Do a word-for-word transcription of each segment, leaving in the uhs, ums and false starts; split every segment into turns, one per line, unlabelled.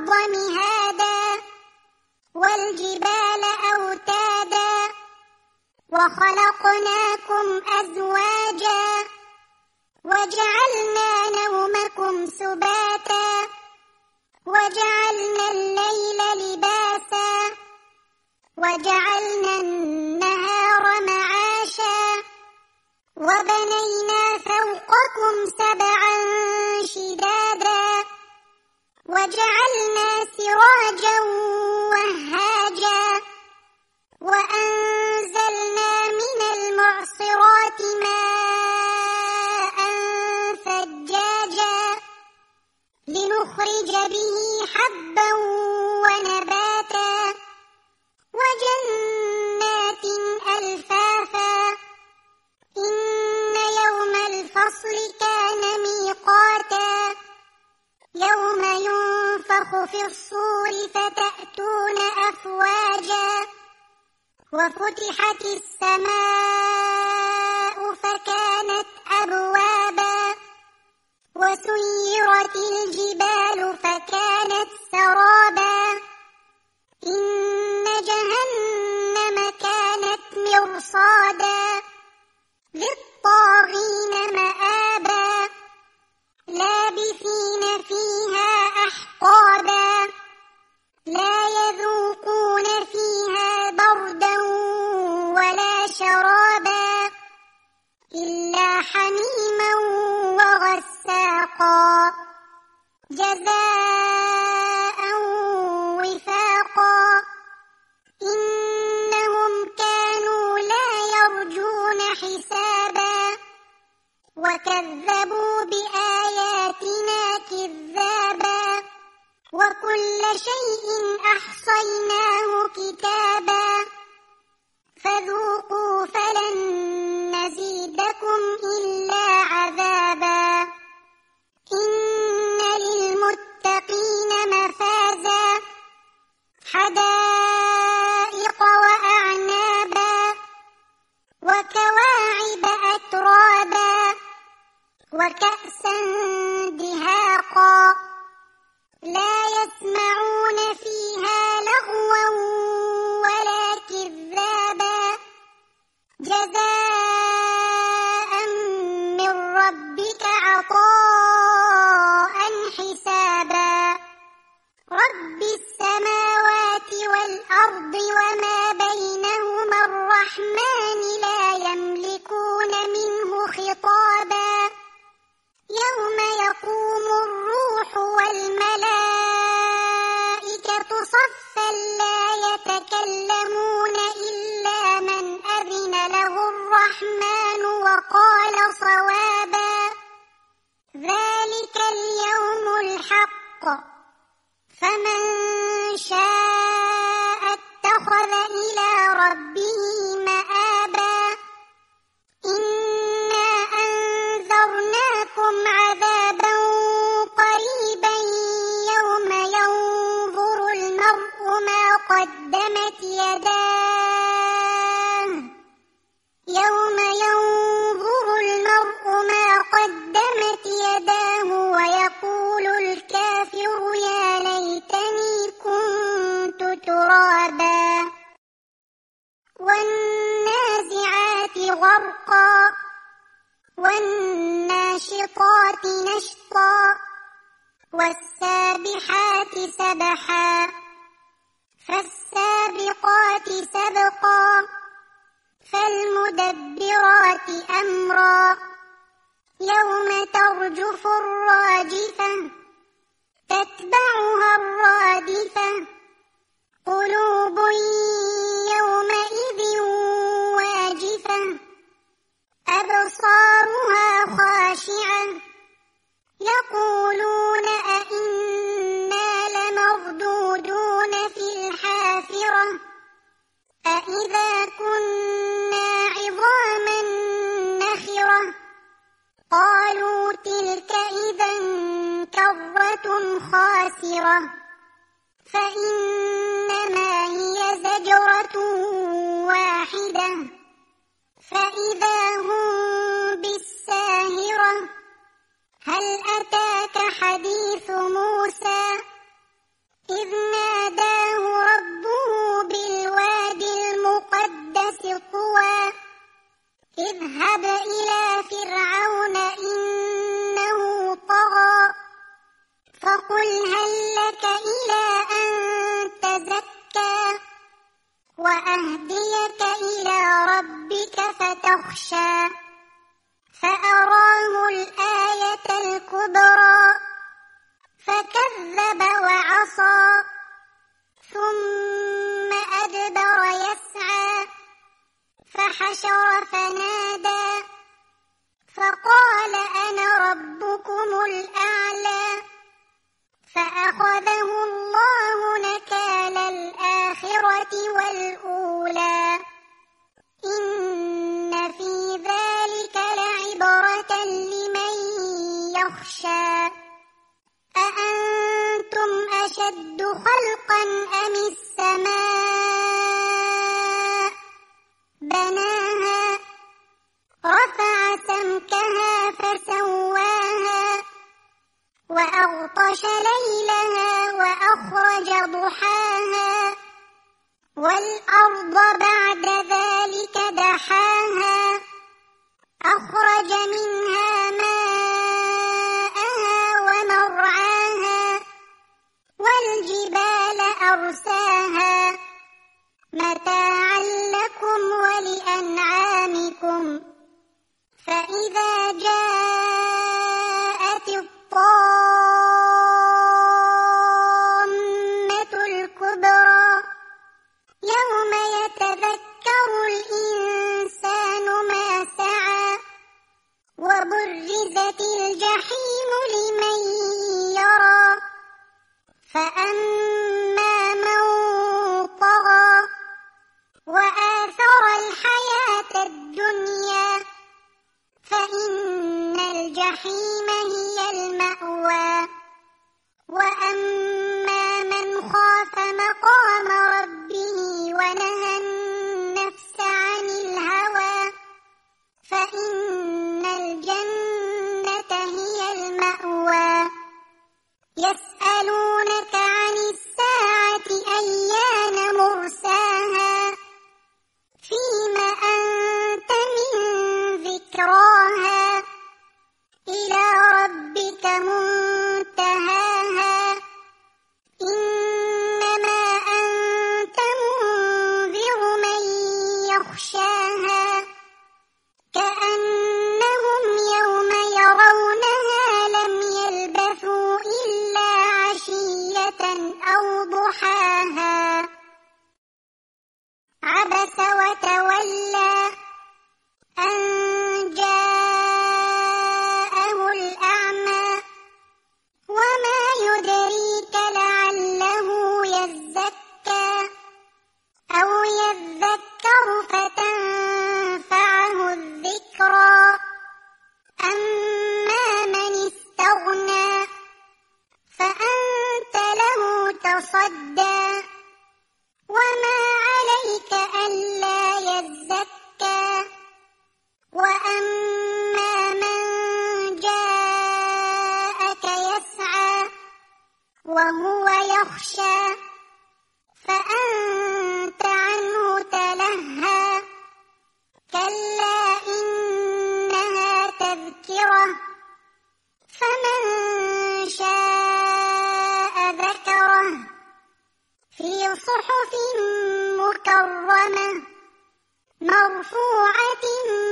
والأرض مهادا والجبال أوتادا وخلقناكم أزواجا وجعلنا نومكم سباتا وجعلنا الليل لباسا وجعلنا النهار معاشا وبنينا فوقكم سبعا شدادا وجعلنا سراجا وهاجا وأنزلنا من المعصرات ماء ثجاجا لنخرج به حبا ونباتا وجنات ألفافا إن يوم الفصل كان ميقاتا يوم ينفخ في الصور فتأتون أفواجا وفتحت السماء فكانت أبوابا وسيرت الجبال فكانت سرابا إن جهنم كانت مرصادا للطاغين مآبا لابثين فيها أحقابا لا يذوقون فيها بردا ولا شرابا إلا حميما وغساقا جزاء وفاقا إنهم كانوا لا يرجون حسابا وكذبوا بآياتنا كذابا وكل شيء أحصيناه كتابا فذوقوا فلن نزيدكم إلا عذابا إن للمتقين مفازا حدائق وأعنابا وكواعب أترابا وكأسا دهاقا لا يسمعون فيها لغوا ولا كذابا جزاء من ربك عطاء حسابا رب السماوات والأرض وما بينهما الرحمن لا يملكون منه خطابا يوم يقوم الروح والملائكة صفا لا يتكلمون إلا من أذن له الرحمن وقال صوابا ذلك اليوم الحق فمن شاء اتخذ إلى ربه مآبا إنا أنذرناكم عذابا قريبا يوم ينظر المرء ما قدمت يداه يوم ينظر المرء ما قدمت يداه ويقول الكافر يا ليتني كنت ترابا والنازعات غرقا والناشطات نشطا والسابحات سبحا فالسابقات سبقا فالمدبرات أمرا يوم ترجف الراجفة تتبعها الرادفة قلوب يومئذ واجفة أبصارها خاشعة يقولون أئنا لمردودون في الحافرة أئذا كنا عظاما نخرة قالوا تلك إذا كرة خاسرة فإنما هي زجرة واحدة فإذا هم بالساهرة هل أتاك حديث موسى وأهديك إلى ربك فتخشى فأراه الآية الكبرى فكذب وعصى ثم أدبر يسعى فحشر فنادى فقال أنا ربكم الأعلى فأخذه الله نكال الآخرة والأولى إن في ذلك لعبرة لمن يخشى أأنتم أشد خلقا أم السماء بناها رفع سمكها فسواها وأغطش ليلها وأخرج ضحاها والأرض بعد ذلك دحاها أخرج منها ماءها ومرعاها والجبال أرساها متاعا لكم ولأنعامكم فإذا جاءت الطامة الكبرى يوم يتذكر الإنسان ما سعى وبرزت الجحيم لمن يرى فأما من طغى وآثر الحياة الدنيا فإن الجحيم هي المأوى وأما من خاف مقام ربه ونهى النفس عن الهوى فإن الجنة هي المأوى يسألونك عن الساعة أيان مرساها فيم أنت من ذكراها إلى ربك منتهاها إنما أنت منذر من يخشاها كأنهم يوم يرونها لم يلبثوا إلا عشية أو ضحاها عبس وتولى أن جاءه الأعمى وما يدريك لعله يزكى أو يذكر فتنفعه الذكرى أما من استغنى فأنت له تصدى وما عليك ألا يزكى وأما من جاءك يسعى وهو يخشى فأنت عنه تلهى كلا إنها تذكرة فمن شاء ذكره في صحف مكرمة مرفوعة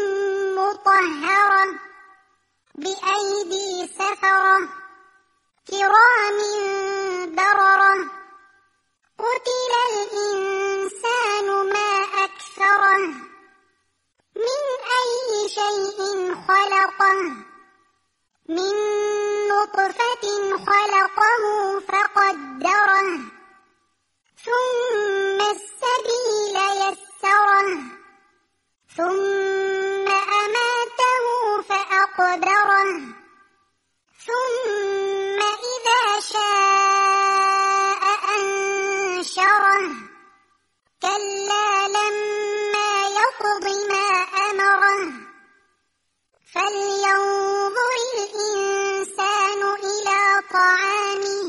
مطهرة بأيدي سفرة كرام بررة قتل الإنسان ما أكفره من أي شيء خلقه من نطفة خلقه فقدره ثم السبيل يسره ثم أماته فأقبره ثم إذا شاء أنشره كلا لما يقض ما أمره فلينظر الإنسان إلى طعامه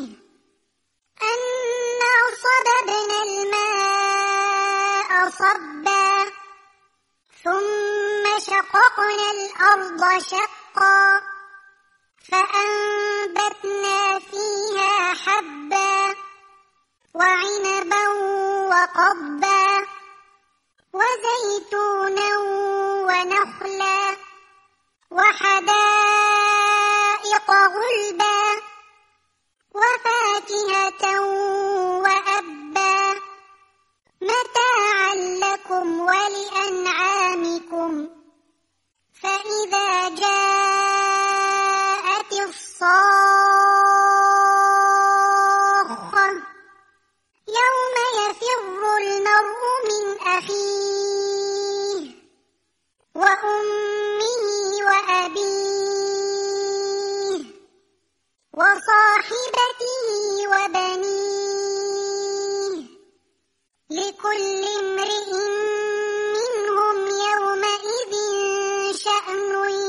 أنا صببنا الماء صبا ثم شققنا الأرض شقا فأنبتنا فيها حبا وعنبا وقضبا وزيتونا ونخلا وحدائق غلبا وفاكهة وأبا متاعا لكم ولأنعامكم فإذا جاءت الصاخة يوم يفر المرء من أخيه وأمه وأبيه وصاحبته وبنيه لكل امرئ منهم يومئذ شأن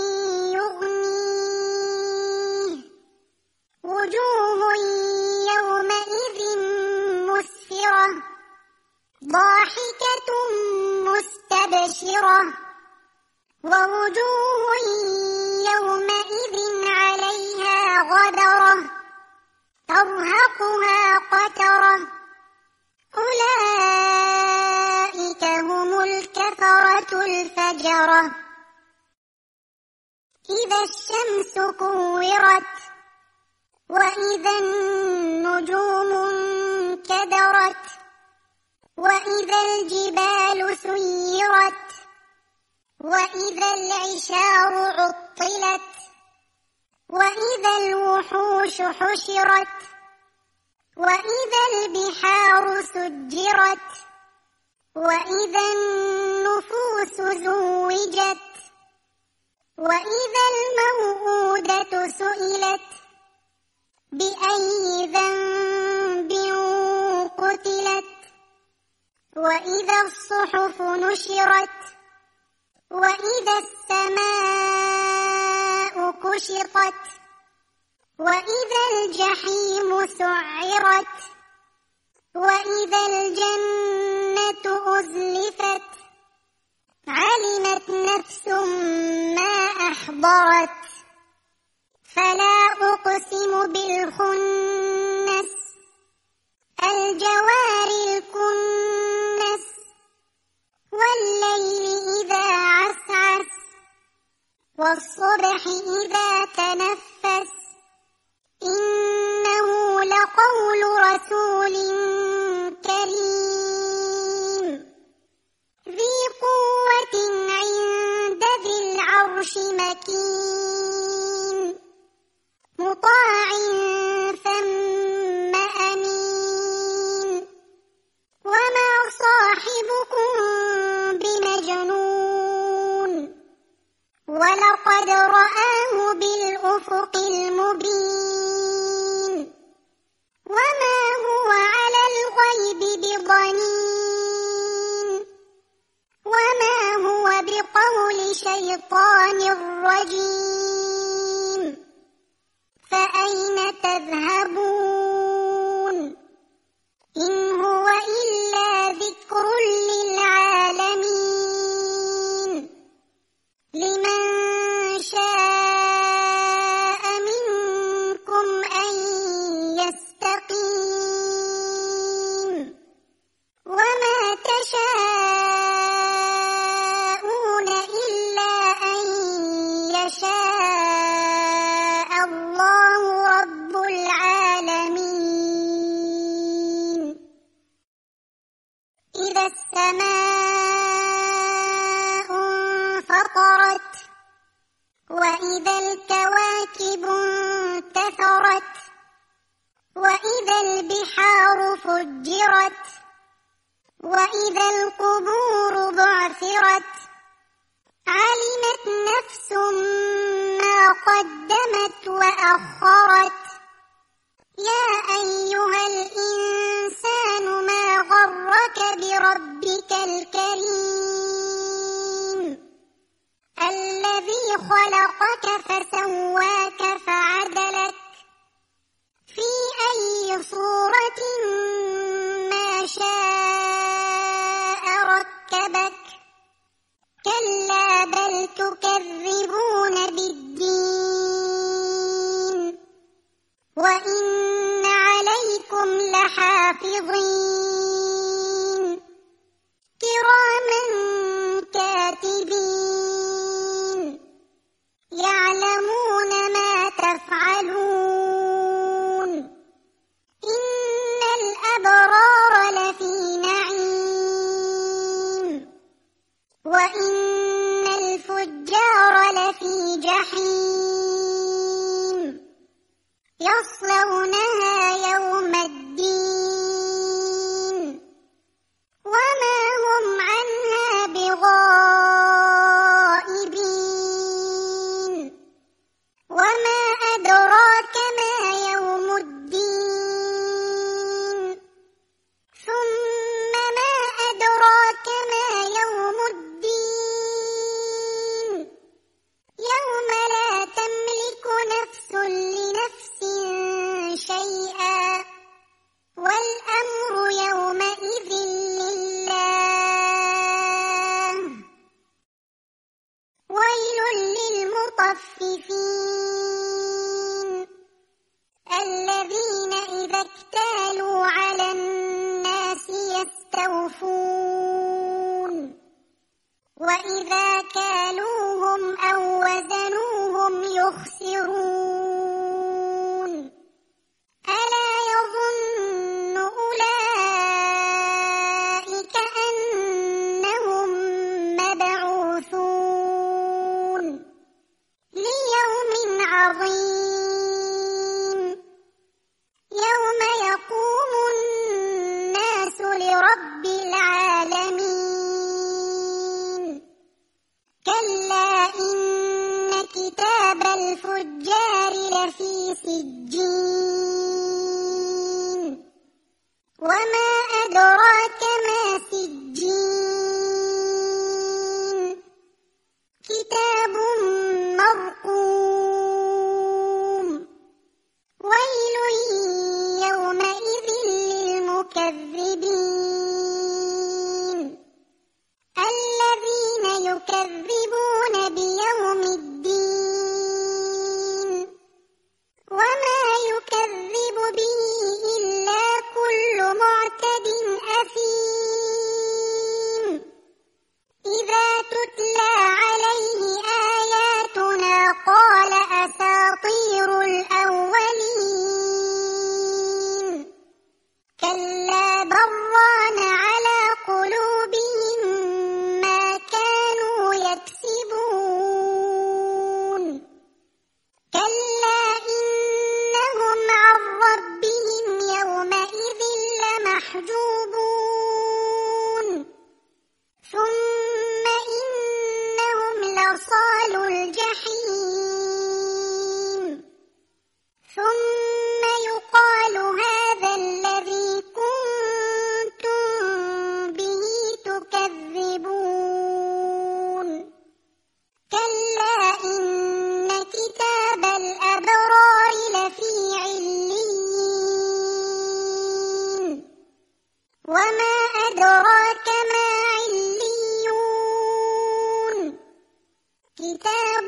يغنيه وجوه يومئذ مسفرة ضاحكة مستبشرة ووجوه يومئذ عليها غبرة ترهقها قترة أولئك هم الكفرة الفجرة إذا الشمس كورت وإذا النجوم انكدرت وإذا الجبال سيرت وإذا العشار عطلت وإذا الوحوش حشرت وإذا البحار سجرت وإذا النفوس زوجت وإذا الموءودة سئلت بأي ذنب قتلت وإذا الصحف نشرت وإذا السماء كشطت وإذا الجحيم سعرت وإذا الجنة أزلفت علمت نفس ما أحضرت فلا أقسم بالخنس الجوار الكنس والليل إذا عسعس والصبح إذا تنفس إنه لقول رسول كريم ذي قوة عند ذي العرش مكين مطاع ثم أمين وما صاحبكم بمجنون ولقد رآه بالأفق المبين وما هو على الغيب بضنين وما هو بقول شيطان رجيم فأين تذهبون إن هو إلا ذكر للعالمين لمن شاء منكم أن يستقيم وما تشاءون إلا أن يشاء الله رب العالمين إذا السماء انفطرت وإذا الكواكب انتثرت وإذا البحار فجرت وإذا القبور بعثرت علمت نفس ما قدمت وأخرت يا أيها الإنسان ما غرك بربك الكريم الذي خلقك فسواك فعدلك في أي صورة ما شاء ركبك كلا بل تكذبون بالدين وإن عليكم لحافظين كراما يوفون وإذا كالوهم أو وزنوهم يخسرون ألا يظن أولئك أنهم مبعوثون ليوم عظيم يوم يقوم الناس لرب العالمين كلا إن كتاب الفجار لفي سجين وما أدراك ما سجين كتاب مرقوم ويل يومئذ للمكذبين الذين يكذبون بيوم الدين وما يكذب به إلا كل معتد أثيم إذا تتلى عليه آياتنا قال أساطير الأولين كلا بران على قلوبهم ما كانوا يكسبون كلا إنهم عن ربهم يومئذ لمحجوبون ثم إنهم لصالوا الجحيم ثم يقال هذا الذي كنتم به تكذبون كلا إن كتاب الأبرار لفي عليين وما أدراك ما عليون كتاب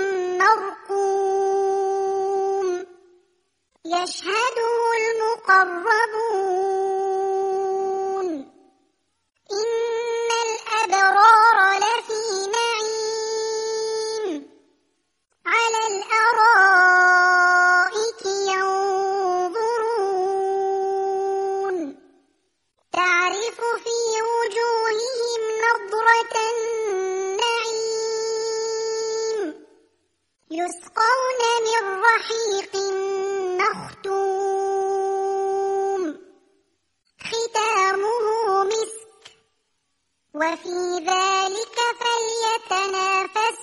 مرقوم يشهده المقربون إن الأبرار لفي نعيم على الأرائك ينظرون تعرف في وجوههم نضرة النعيم يسقون من رحيق مختوم ختامه مسك وفي ذلك فليتنافس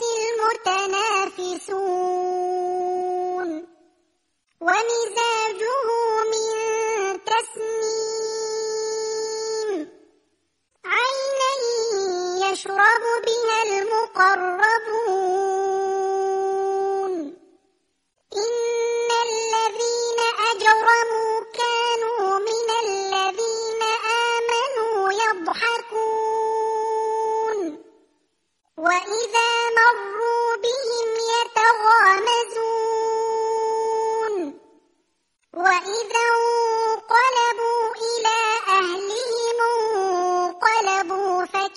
المتنافسون ومزاجه من تسنيم عينا يشرب بها المقربون إن الذين أجرموا كانوا من الذين آمنوا يضحكون وإذا مروا بهم يتغامزون وإذا انقلبوا إلى أهلهم انقلبوا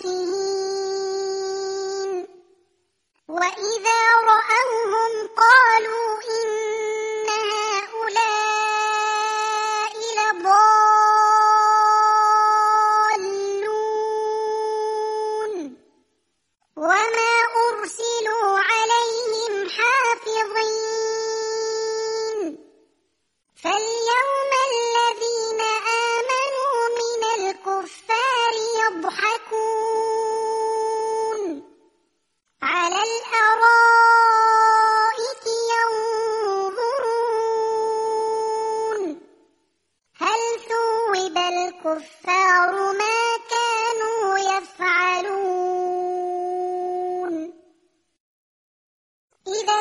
فكهين وإذا رأوهم قالوا إن هؤلاء لضالون وما أرسلوا عليهم حافظين فاليوم الذين آمنوا من الكفار يضحكون على الأرائك ينظرون هل ثوب الكفار ما كانوا يفعلون إذا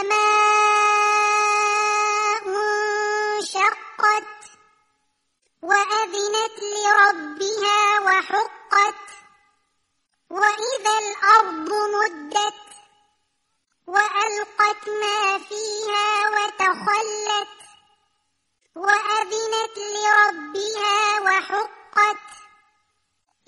السماء انشقت وأذنت لربها وحقت وإذا الأرض مدت وألقت ما فيها وتخلت وأذنت لربها وحقت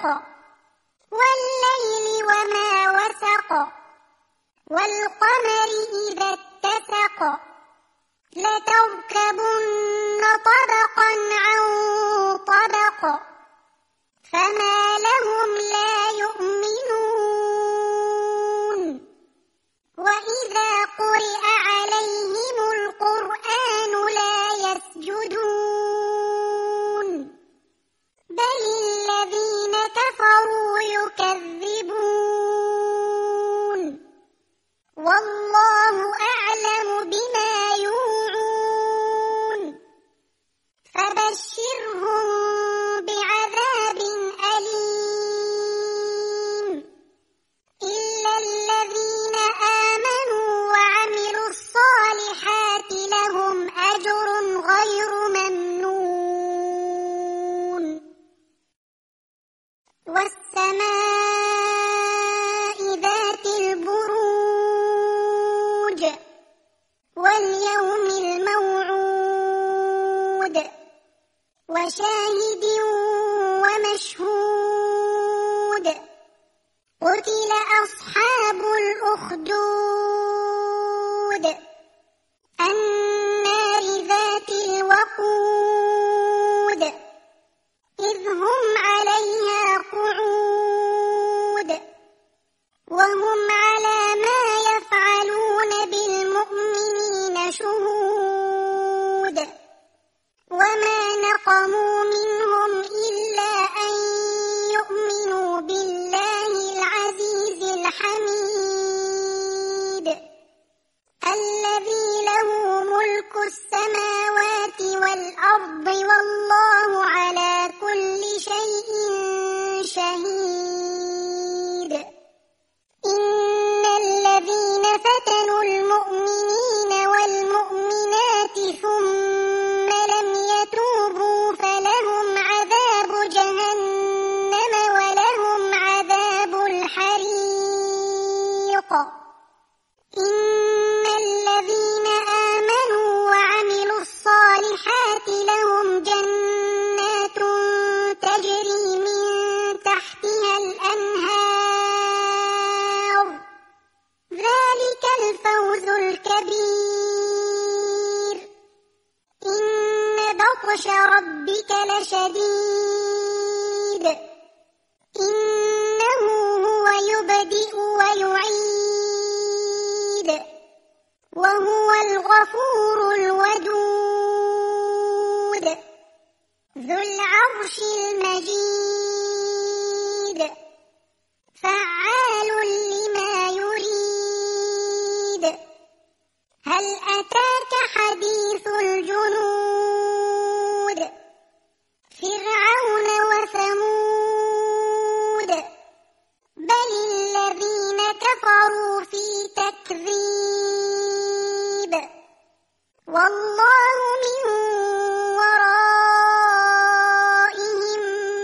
والليل وما وسق والقمر إذا اتسق لتركبن طبقا عن طبق فما لهم لا يؤمنون وإذا قرئ عليهم القرآن لا يسجدون بل الذين كفروا يكذبون والله أعلم بما يوعون فبشرهم بعذاب أليم إلا الذين آمنوا وعملوا الصالحات لهم أجر غير ممنون والسماء ذات البروج واليوم الموعود وشاهد ومشهود قتل أصحاب الأخدود النار ذات الوقود إذ هم عليها قعود وهم على ما يفعلون بالمؤمنين شهود وما نقموا منهم إلا أن يؤمنوا بالله العزيز الحميد الذي له ملك السماوات والأرض والله على كل شيء شهيد إن الذين فتنوا المؤمنين والمؤمنات ثم لم يتوبوا فلهم عذاب جهنم ولهم عذاب الحريق إن الذين آمنوا وعملوا الصالحات لهم جنات تجري من تحتها الأنهار ذلك الفوز الكبير إن بطش ربك لشديد إنه هو يبدئ ويعيد وهو الغفور الودود ذو العرش المجيد فعال لما يريد هل أتاك حديث الجنود فرعون وثمود بل الذين كفروا في تكذيب والله من ورائهم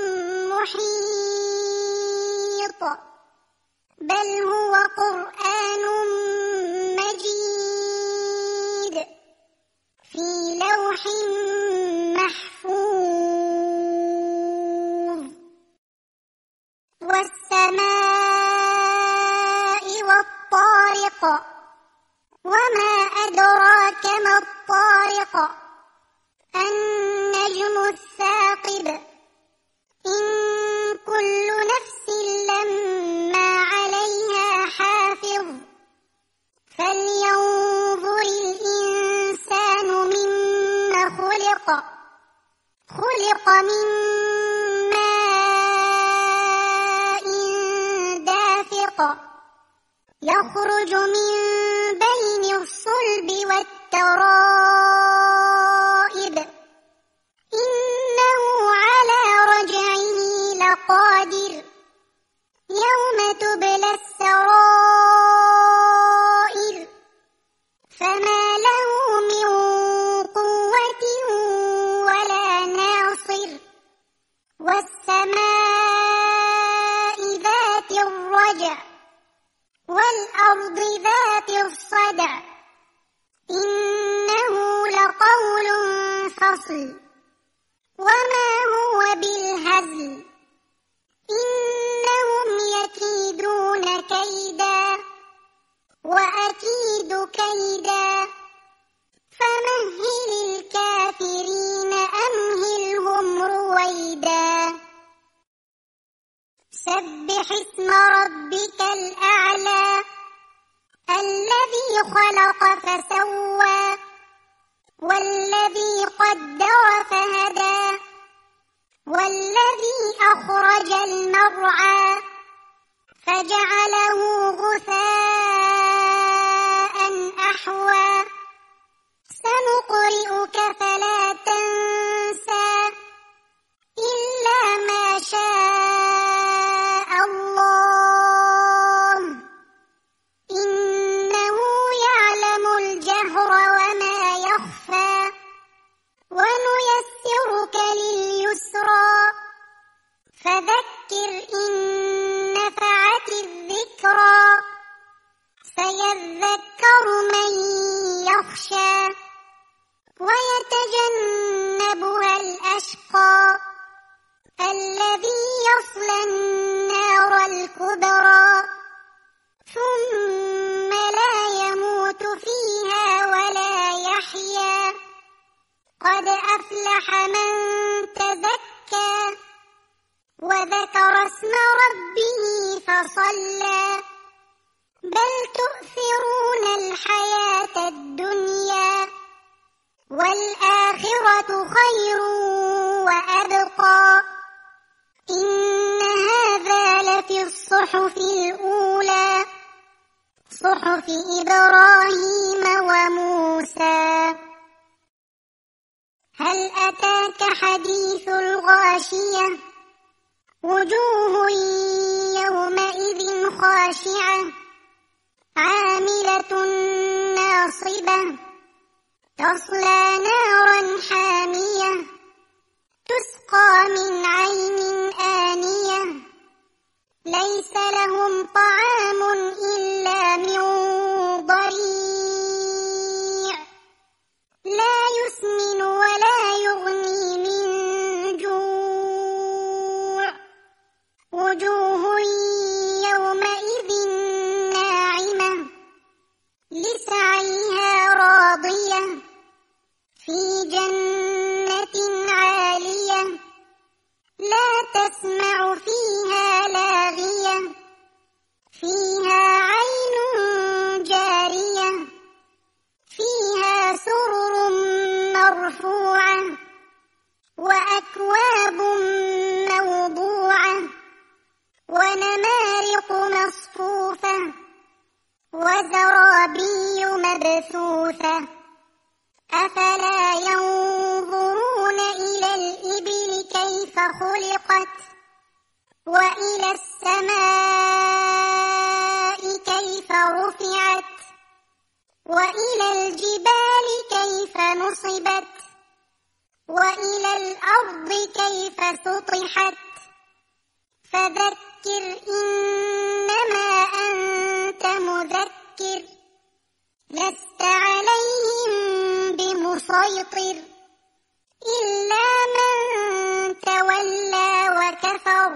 محيط بل هو قرآن مجيد في لوح محفوظ والسماء والطارق وما أدراك ما الطارق النجم الثاقب إن كل نفس لما عليها حافظ فلينظر الإنسان مما خلق خلق من ماء دافق يخرج من بين الصلب والترائب إنه على رجعه لقادر يوم تبلى السرائر فما له من قوة ولا ناصر والسماء ذات الرجع والأرض ذات الصدع إنه لقول فصل وما هو بالهزل إن سبح اسم ربك الأعلى الذي خلق فسوى والذي قدر فهدى والذي أخرج المرعى فجعله غثاء أحوى سنقرئك فلا تنسى إلا ما شاء الله إنه يعلم الجهر وما يخفى ونيسرك لليسرى فذكر إن نفعت الذكرى سيذكر من يخشى ويتجنبها الأشقى الذي يصلى النار الكبرى ثم لا يموت فيها ولا يحيا قد أفلح من تزكى وذكر اسم ربه فصلى بل تؤثرون الحياة الدنيا والآخرة خير وأبقى إن هذا لفي الصحف الأولى صحف إبراهيم وموسى هل أتاك حديث الغاشية وجوه يومئذ خاشعة عاملة ناصبة تصلى نارا حامية تسقى من عين آنية ليس لهم طعام إلا من ضريع لا يسمن ولا يغني من جوع وجوه يومئذ ناعمة لسعيها راضية في جنة عالية لا تسمع فيها لاغية فيها عين جارية فيها سرر مرفوعة وأكواب موضوعة ونمارق مصفوفة وزرابي مبثوثة أفلا ينظرون إلى الإبل كيف خلقت وإلى السماء كيف رفعت وإلى الجبال كيف نصبت وإلى الأرض كيف سطحت فذكر إنما أنت مذكر لست عليهم بمسيطر إلا من تولى وكفر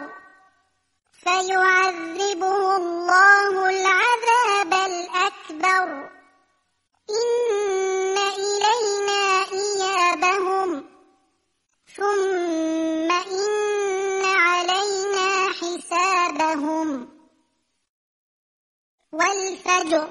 فيعذبه الله العذاب الأكبر إن إلينا إيابهم ثم إن علينا حسابهم والفجر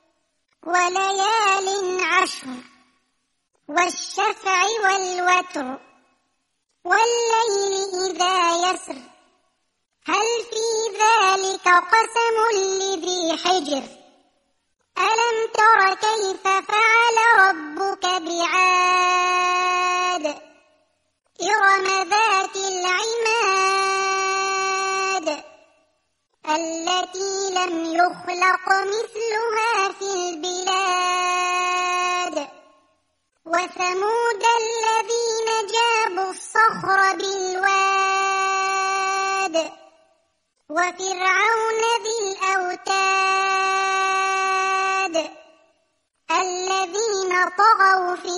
وليال عشر والشفع والوتر والليل إذا يسر هل في ذلك قسم لذي حجر ألم تر كيف فعل ربك بعاد إرم ذات العماد التي لم يخلق مثلها في البلاد وثمود الذين جابوا الصخر بالواد وفرعون ذي الأوتاد الذين طغوا في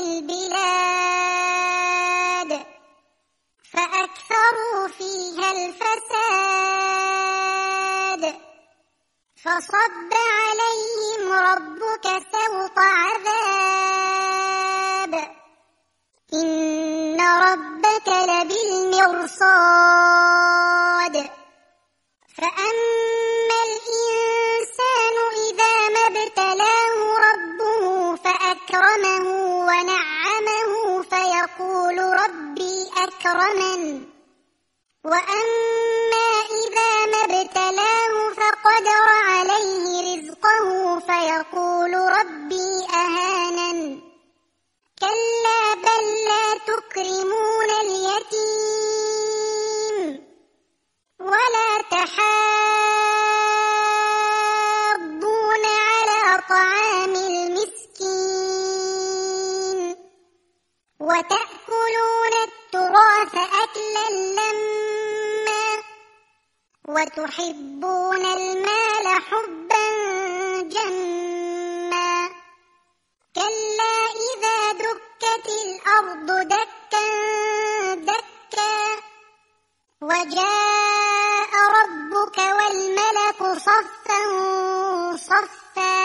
البلاد فأكثروا فيها الفساد فصب عليهم ربك سوط عذاب إن ربك لبالمرصاد وأما الإنسان إذا ما ابتلاه ربه فأكرمه ونعمه فيقول ربي أكرمن وأما إذا ما ابتلاه فقدر عليه رزقه فيقول ربي أهانن كلا بل لا تكرمون اليتيم ولا تحاضون على طعام المسكين وتأكلون التراث أكلا لما وتحبون المال حبا جما كلا إذا دكت الأرض دكا دكا وجاء ربك والملك صفا صفا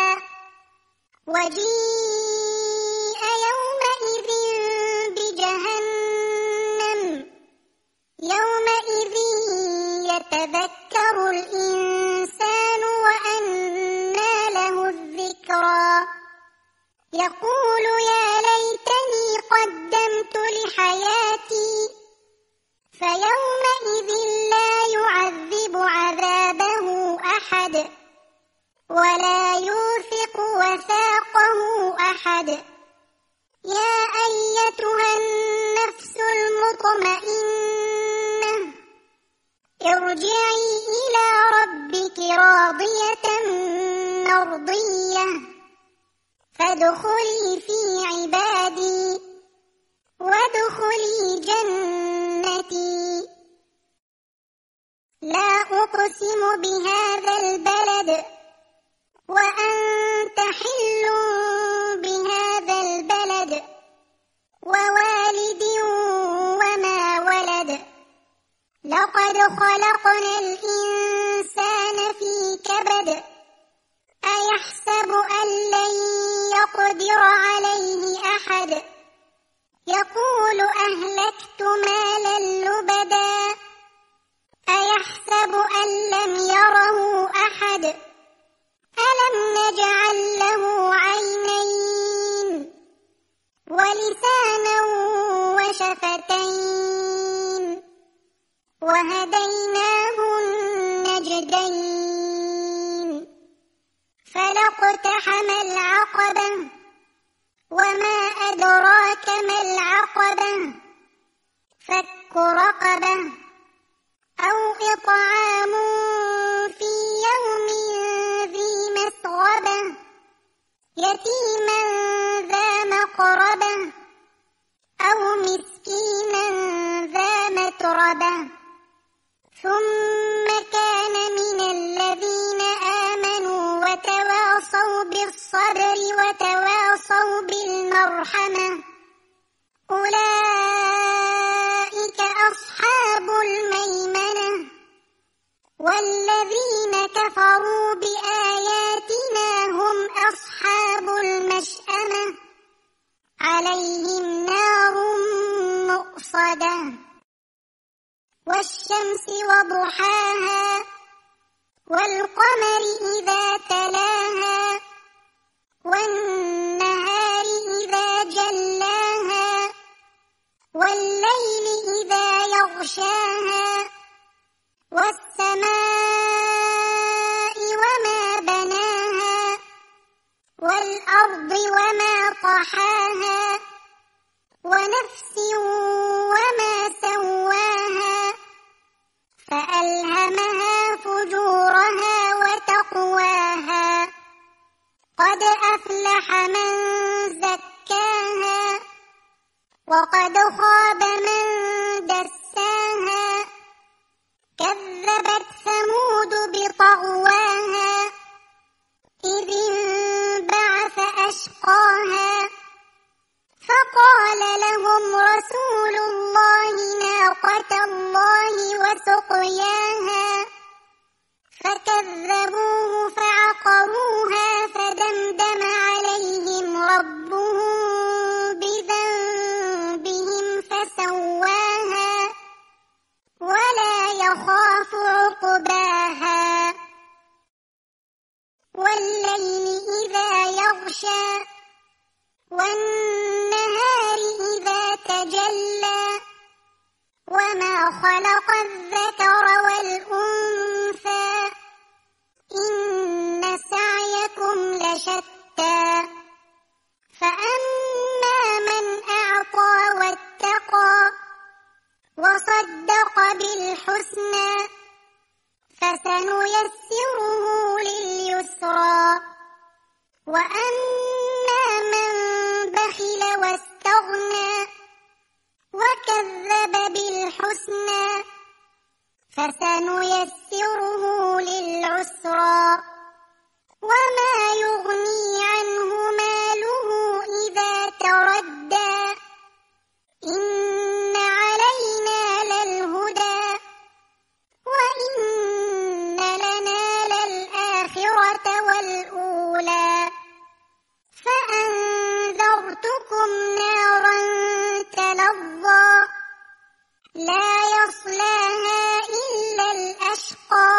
وجيء يومئذ بجهنم يومئذ يتذكر الإنسان وأنى له الذكرى يقول يا ليتني قدمت لحياتي فيومئذ لا يعذب عذابه أحد ولا يوثق وثاقه أحد يا أيتها النفس المطمئنة ارجعي إلى ربك راضية مرضية فادخلي في عبادي وادخلي جنتي لا أقسم بهذا البلد وأنت حل بهذا البلد ووالد وما ولد لقد خلقنا الإنسان في كبد أيحسب أن لن يقدر عليه أحد يقول أهلكت مالا لبدا أيحسب أن لم يره أحد ألم نجعل له عينين ولسانا وشفتين وهديناه النجدين فلاقتحم العقبة وما أدراك ما العقبة فك رقبة أو إطعام في يوم ذي مسغبة يتيما ذا مقربة أو مسكينا ذا متربة ثم كان من الذين آمنوا وتواصوا بالصبر وتواصوا بالمرحمة أولئك أصحاب الميمنة والذين كفروا بآياتنا هم أصحاب المشأمة عليهم نار مؤصدة والشمس وضحاها والقمر إذا تلاها والنهار إذا جلاها والليل إذا يغشاها والسماء وما بناها والأرض وما طحاها ونفس وما سواها فألهمها فجورها وتقواها قد أفلح من زكاها وقد خاب من دساها كذبت ثمود بطغواها إذ انبعث أشقاها فقال لهم رسول الله ناقة الله وسقياها فكذبوه فعقروها فدمدم عليهم ربهم بذنبهم فسواها ولا يخاف عقباها والليل إذا يغشى والنهار إذا تجلى وما خلق الذكر والأنثى إن سعيكم لشتى فأما من أعطى واتقى وصدق بالحسنى فسنيسره لليسرى وأما من بخل واستغنى وكذب بالحسنى فسنيسره للعسرى وما يغني عنه ماله إذا تردى إن علينا للهدى وإن لنا للآخرة والأولى فأنذرتكم نارا تلظى لا يصلاها إلا الأشقى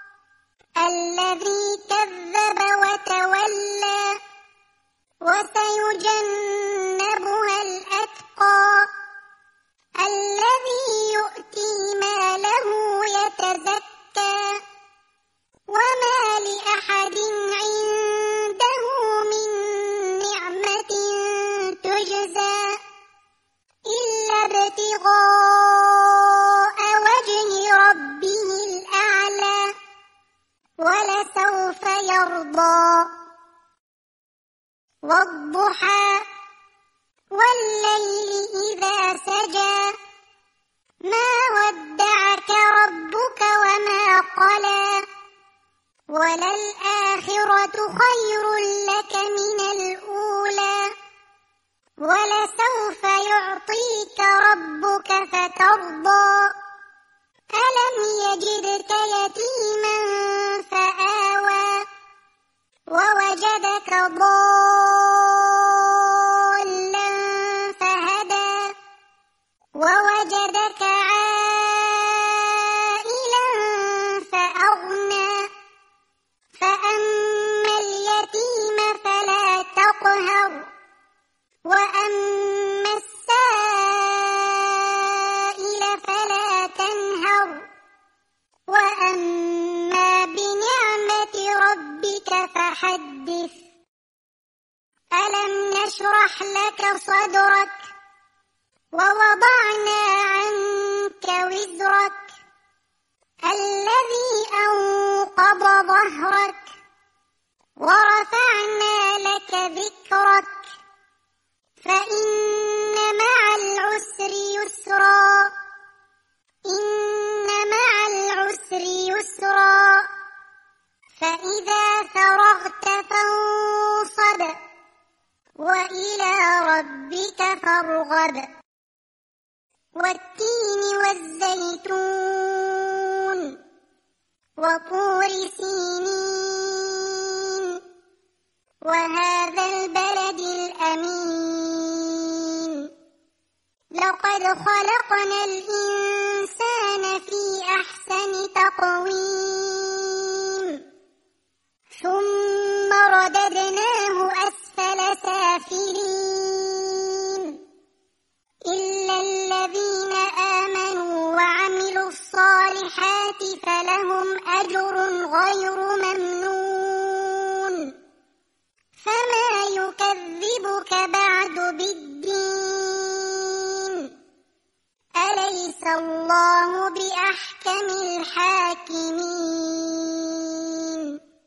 الذي كذب وتولى وسيجنبها الأتقى الذي يؤتي ماله يتزكى وما لأحد عنده من نعمة تجزى إلا ابتغاء وجه ربه الأعلى ولسوف يرضى والضحى والليل إذا سجى ما ودعك ربك وما قلى وللآخرة خير لك من الأولى ولسوف يعطيك ربك فترضى ألم يجدك يتيما فآوى ووجدك ضالا فهدى ووجدك عائلا فأغنى فأما اليتيم فلا تقهر وأما السائل فلا تنهر وأما بنعمة ربك فحدث ألم نشرح لك صدرك ووضعنا عنك وزرك الذي أنقض ظهرك ورفعنا لك ذكرك فإن مع العسر يسرا إن مع العسر يسرا فإذا فرغت فانصب وإلى ربك فارغب والتين والزيتون وطور سينين وهذا البلد الأمين لقد خلقنا الإنسان في أحسن تقويم ثم رددناه أسفل سافلين إلا الذين آمنوا وعملوا الصالحات فلهم أجر غير ممنون فما يكذبك بعد بالدين أليس الله بأحكم الحاكمين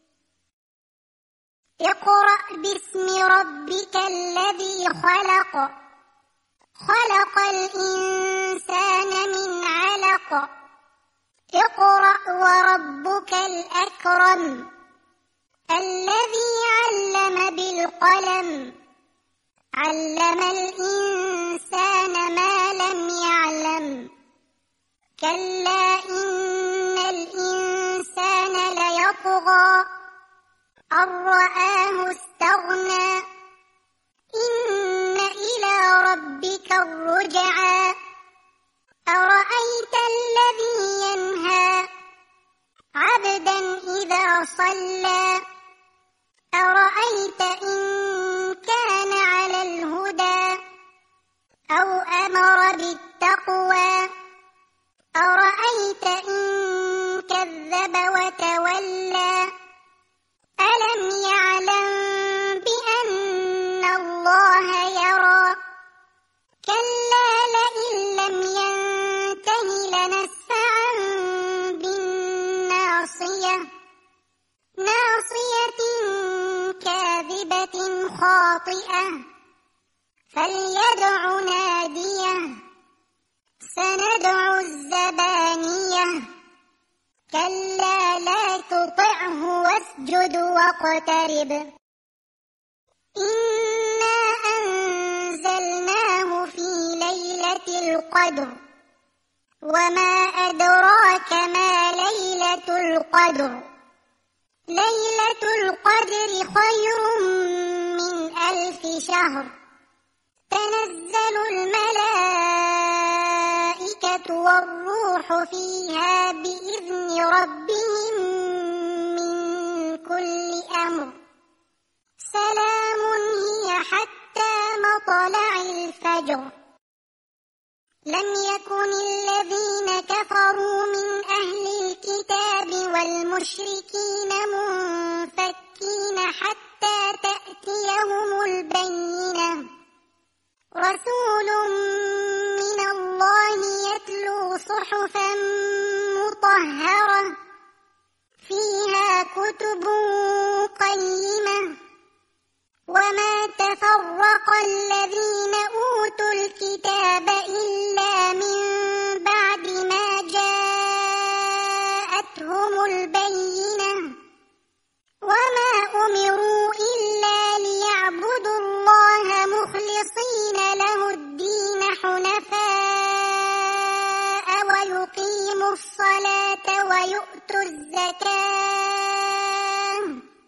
اقرأ باسم ربك الذي خلق خلق الإنسان من علق اقرأ وربك الأكرم الذي علم بالقلم علم الإنسان ما لم يعلم كلا إن الإنسان ليطغى أن رآه استغنى إن إلى ربك الرجعى أرأيت الذي ينهى عبدا إذا صلى خاطئة فليدع ناديه سندع الزبانية كلا لا تطعه واسجد واقترب إنا أنزلناه في ليلة القدر وما أدراك ما ليلة القدر ليلة القدر خير من ألف شهر تنزل الملائكة والروح فيها بإذن ربهم من كل أمر سلام هي حتى مطلع الفجر لم يكن الذين كفروا من أهل الكتاب والمشركين منفكين حتى تأتيهم البينة رسول من الله يتلو صحفا مطهرة فيها كتب قيمة وما تفرق الذين أوتوا الكتاب إلا من بعد ما جاءتهم البينة وما أمروا إلا ليعبدوا الله مخلصين له الدين حنفاء ويقيموا الصلاة ويؤتوا الزكاة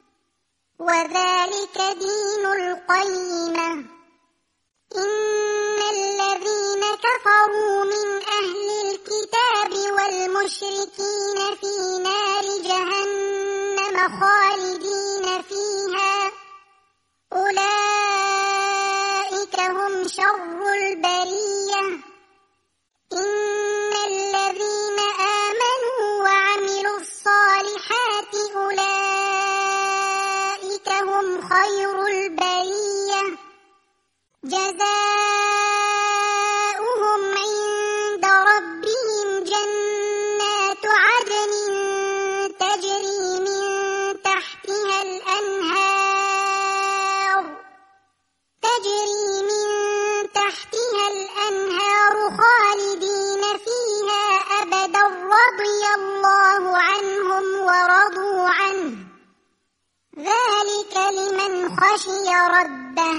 وذلك دين القيمة إن الذين كفروا من أهل الكتاب والمشركين في نار جهنم خالدين فيها أولئك هم شر البرية إن الذين آمنوا وعملوا الصالحات أولئك هم خير البرية جزاؤهم عند ربهم جنات عدن تجري من تحتها الأنهار تجري من تحتها الأنهار خالدين فيها أبدا رضي الله عنهم ورضوا عنه ذلك لمن خشي ربه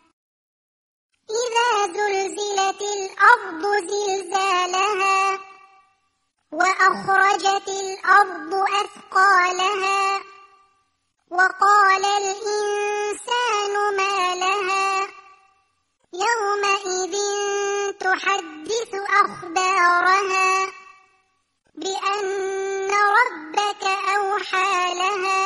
إذا زلزلت الأرض زلزالها وأخرجت الأرض أثقالها وقال الإنسان ما لها يومئذ تحدث أخبارها بأن ربك أوحى لها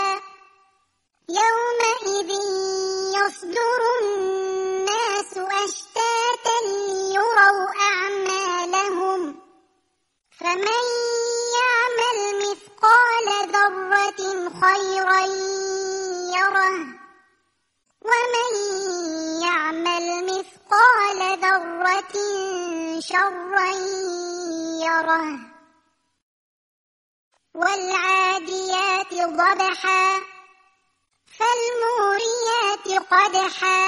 يومئذ يصدر الناس أشتاتا ليروا أعمالهم فمن يعمل مثقال ذرة خيرا يره ومن يعمل مثقال ذرة شرا يره والعاديات ضبحا فالموريات قدحا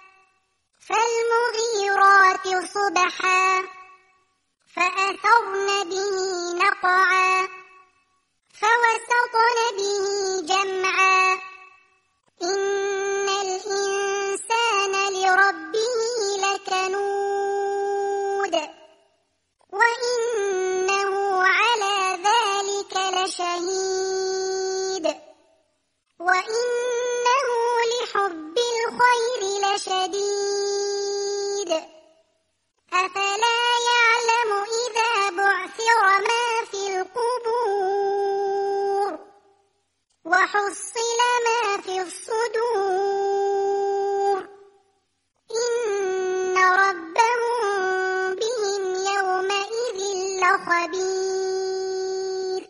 فالمغيرات صبحا فأثرن به نقعا فوسطن به جمعا إن الإنسان لربه لكنود وإنه على ذلك لشهيد وإنه لحب الخير لشديد أفلا يعلم إذا بعثر ما في القبور وحصل ما في الصدور إن ربهم بهم يومئذ لخبير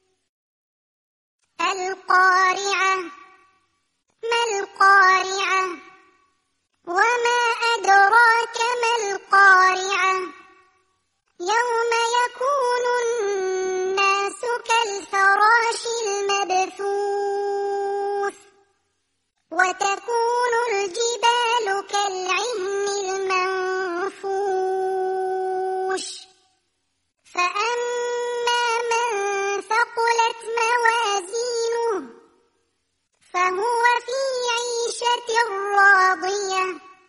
القارعة ما القارعة وما أدراك ما القارعة يوم يكون الناس كالفراش المبثوث وتكون الجبال كالعهن المنفوش فأما من ثقلت موازينه فهو في عيشة راضية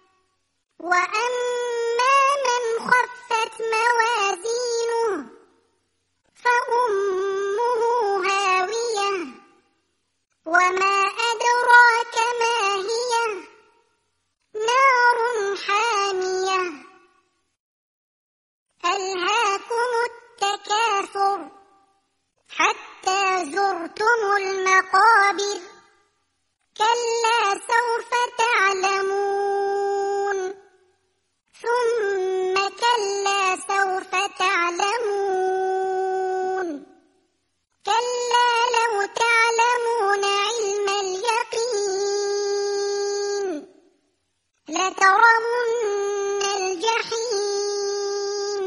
وأما من خفت موازينه فأمه هاوية وما أدراك ما هي نار حامية ألهاكم التكاثر حتى زرتم المقابر كلا سوف تعلمون ثم كلا سوف تعلمون كلا لو تعلمون علم اليقين لترون الجحيم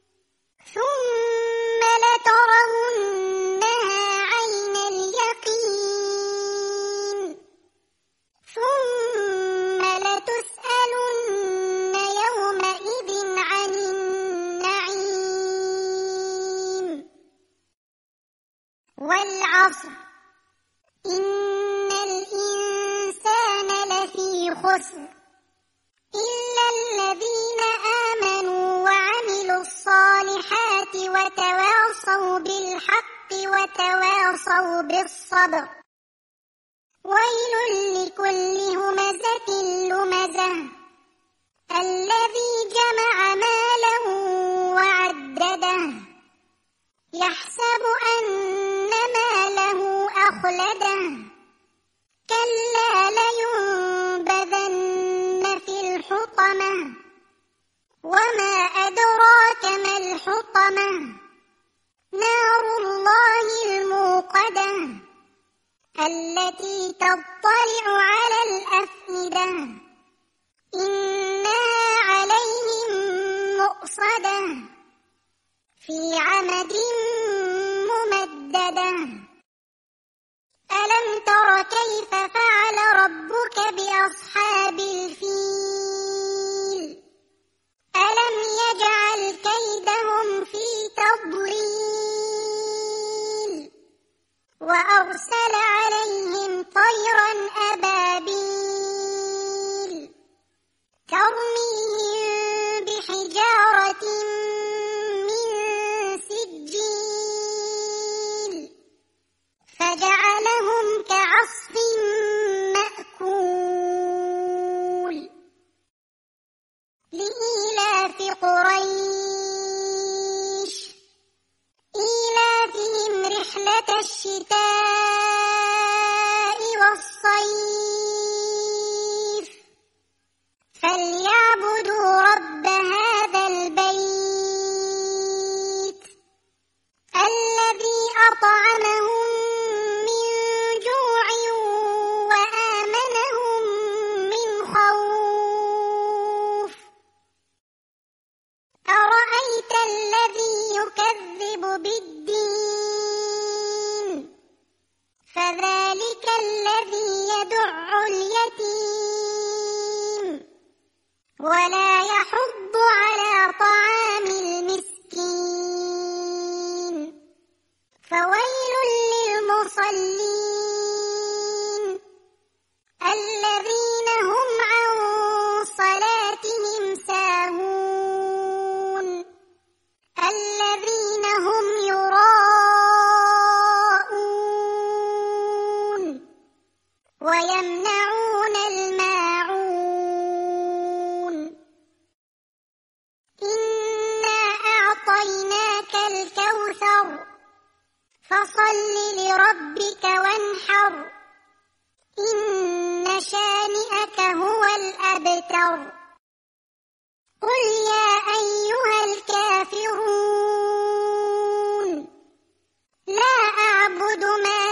ثم لترونها عين اليقين ثم لتسألن يومئذ عن النعيم والعصر إن الإنسان لفي خسر إلا الذين آمنوا وعملوا الصالحات وتواصوا بالحق وتواصوا بالصبر ويل لكل همزة لمزة الذي جمع ماله وعدده يحسب أن ماله أخلده كلا لينبذن في الحطمة وما أدراك ما الحطمة نار الله الموقدة التي تطلع على الأفئدة إنها عليهم مؤصدة في عمد ممددة ألم تر كيف فعل ربك بأصحاب الفيل ألم يجعل كيدهم في تضليل وأرسل عليهم طيرا أبابيل ترميهم بحجارة من سجيل فجعلهم كعصف مأكول لإيلاف قريش إيلافهم رحلة الشتاء والصيف فليعبدوا رب هذا البيت الذي أطعمهم من جوع وآمنهم من خوف أرأيت الذي يكذب بالدين فذلك الذي يدع اليتيم ولا يحض على طعام المسكين فويل للمصلين الذين هم عن صلاتهم ساهون الذين هم يراءون ويمنعون الماعون إنا أعطيناك الكوثر فصل لربك وانحر إن شانئك هو الأبتر قل يا أيها الكافرون لا أعبد ما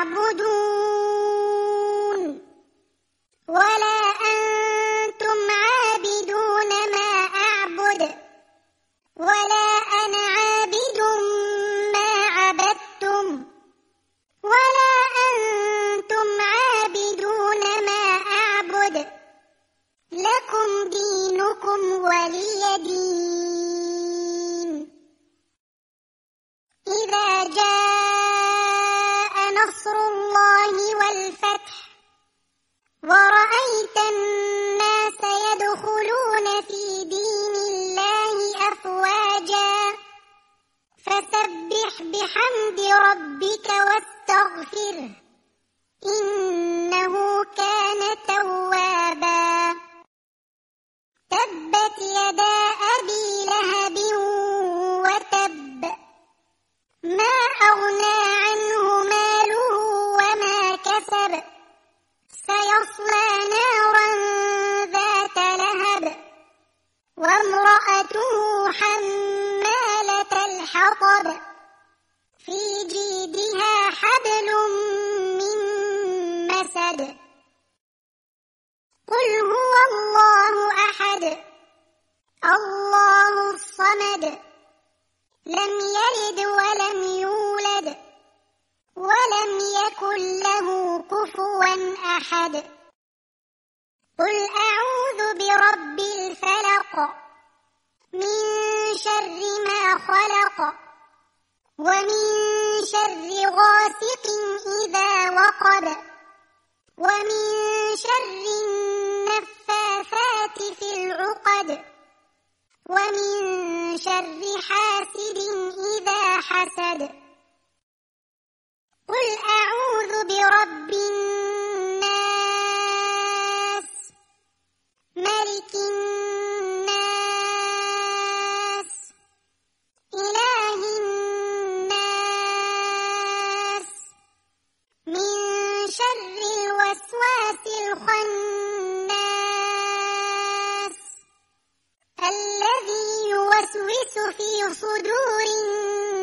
تعبدون ولا أنتم عابدون ما أعبد ولا أنا عابد ما عبدتم ولا أنتم عابدون ما المهتدين إذا جاء نصر الله والفتح ورأيت الناس يدخلون في دين الله أفواجا فسبح بحمد ربك واستغفره إنه كان توابا تبت يدا أبي لهب وتب ما أغنى عنه ماله وما كسب سيصلى نارا ذات لهب وامرأته حمالة الحطب في جيدها حبل من مسد قل هو الله أحد الله الصمد لم يلد ولم يولد ولم يكن له كفوا أحد قل أعوذ برب الفلق من شر ما خلق ومن شر غاسق إذا وقب ومن شر النفاثات في العقد ومن شر حاسد إذا حسد قل أعوذ برب الناس ملك الناس إله الناس من شر الوسواس الخناس الذي يوسوس في صدور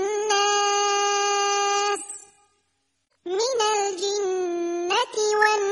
الناس من الجنة والناس